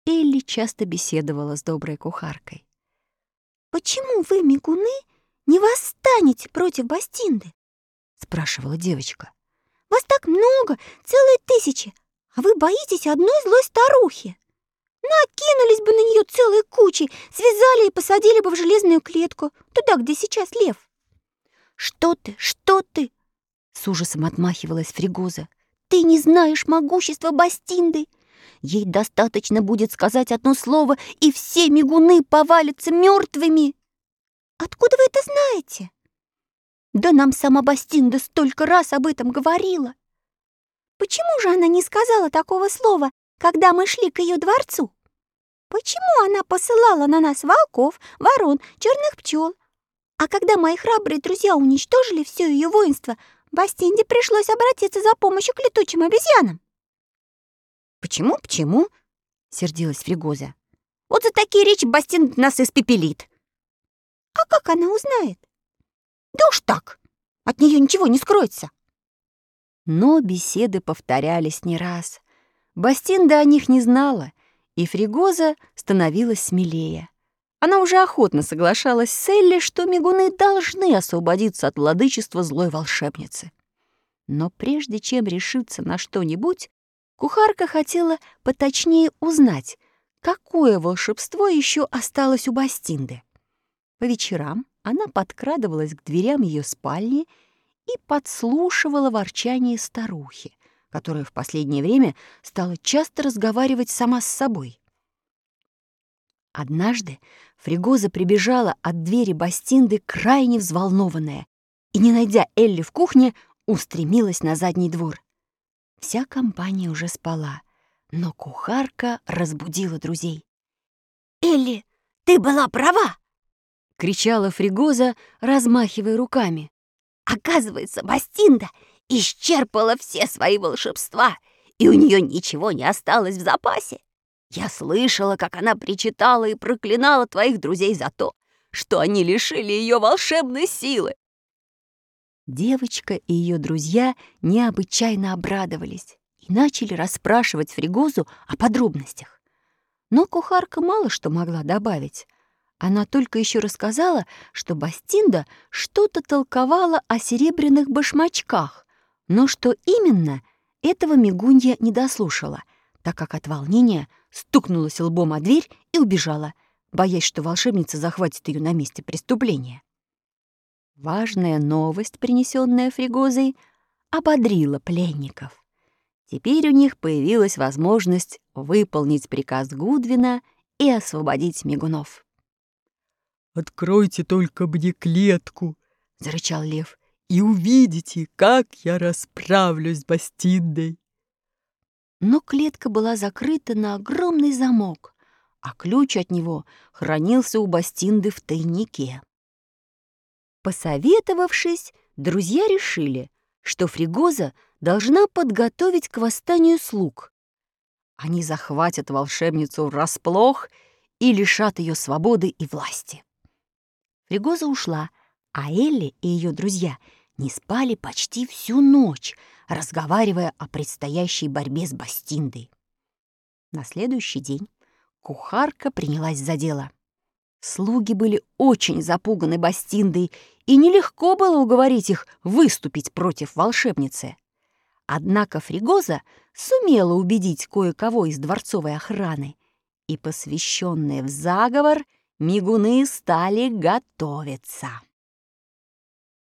Элли часто беседовала с доброй кухаркой. «Почему вы, мигуны, не восстанете против Бастинды?» — спрашивала девочка. «Вас так много, целые тысячи, а вы боитесь одной злой старухи. Накинулись бы на нее целой кучей, связали и посадили бы в железную клетку, туда, где сейчас лев». Что ты? С ужасом отмахивалась Фригоза. «Ты не знаешь могущества Бастинды. Ей достаточно будет сказать одно слово, и все мигуны повалятся мертвыми». «Откуда вы это знаете?» «Да нам сама Бастинда столько раз об этом говорила». «Почему же она не сказала такого слова, когда мы шли к ее дворцу? Почему она посылала на нас волков, ворон, черных пчел? А когда мои храбрые друзья уничтожили все ее воинство, Бастинде пришлось обратиться за помощью к летучим обезьянам». «Почему?» — сердилась Фригоза. «Вот за такие речи Бастинда нас испепелит». «А как она узнает?» «Да уж так, от нее ничего не скроется». Но беседы повторялись не раз. Бастинда о них не знала, и Фригоза становилась смелее. Она уже охотно соглашалась с Элли, что мигуны должны освободиться от владычества злой волшебницы. Но прежде чем решиться на что-нибудь, кухарка хотела поточнее узнать, какое волшебство еще осталось у Бастинды. По вечерам она подкрадывалась к дверям ее спальни и подслушивала ворчание старухи, которая в последнее время стала часто разговаривать сама с собой. Однажды Фригоза прибежала от двери Бастинды крайне взволнованная и, не найдя Элли в кухне, устремилась на задний двор. Вся компания уже спала, но кухарка разбудила друзей. «Элли, ты была права!» — кричала Фригоза, размахивая руками. «Оказывается, Бастинда исчерпала все свои волшебства, и у нее ничего не осталось в запасе. Я слышала, как она причитала и проклинала твоих друзей за то, что они лишили ее волшебной силы». Девочка и ее друзья необычайно обрадовались и начали расспрашивать Фригозу о подробностях. Но кухарка мало что могла добавить. Она только еще рассказала, что Бастинда что-то толковала о серебряных башмачках, но что именно, этого мигунья не дослушала, так как от волнения стукнулась лбом о дверь и убежала, боясь, что волшебница захватит ее на месте преступления. Важная новость, принесенная Фригозой, ободрила пленников. Теперь у них появилась возможность выполнить приказ Гудвина и освободить мигунов. «Откройте только мне клетку», — зарычал лев, «и увидите, как я расправлюсь с Бастиндой». Но клетка была закрыта на огромный замок, а ключ от него хранился у Бастинды в тайнике. Посоветовавшись, друзья решили, что Фригоза должна подготовить к восстанию слуг. Они захватят волшебницу врасплох и лишат ее свободы и власти. Фригоза ушла, а Элли и ее друзья не спали почти всю ночь, разговаривая о предстоящей борьбе с Бастиндой. На следующий день кухарка принялась за дело. Слуги были очень запуганы Бастиндой, и нелегко было уговорить их выступить против волшебницы. Однако Фригоза сумела убедить кое-кого из дворцовой охраны, и, посвященные в заговор, мигуны стали готовиться.